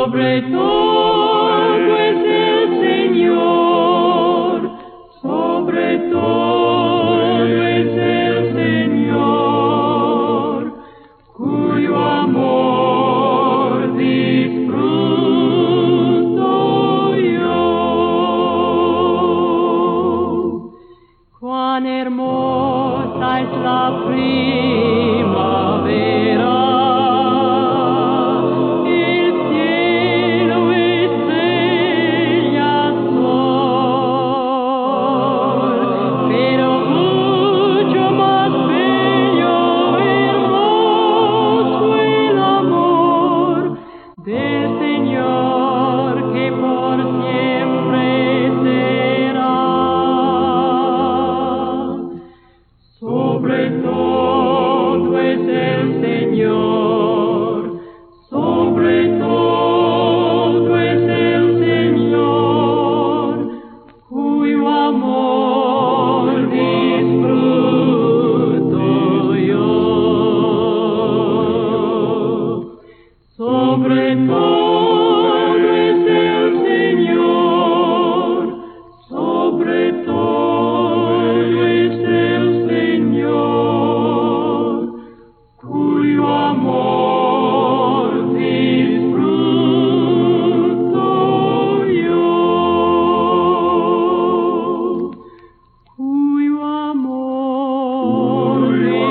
sobre todo es el Señor, sobre todo es el Señor, cuyo amor disfruto yo. Cuán hermosa es la primavera, el cielo estrella sol, pero mucho más bello, hermoso el amor del Señor que por siempre será. Sobre todo es el Señor, sobre todo es el Señor, cuyo amor disfruto yo. Sobre todo es el Señor, sobre todo es el Señor, cuyo amor disfruto yo, cuyo amor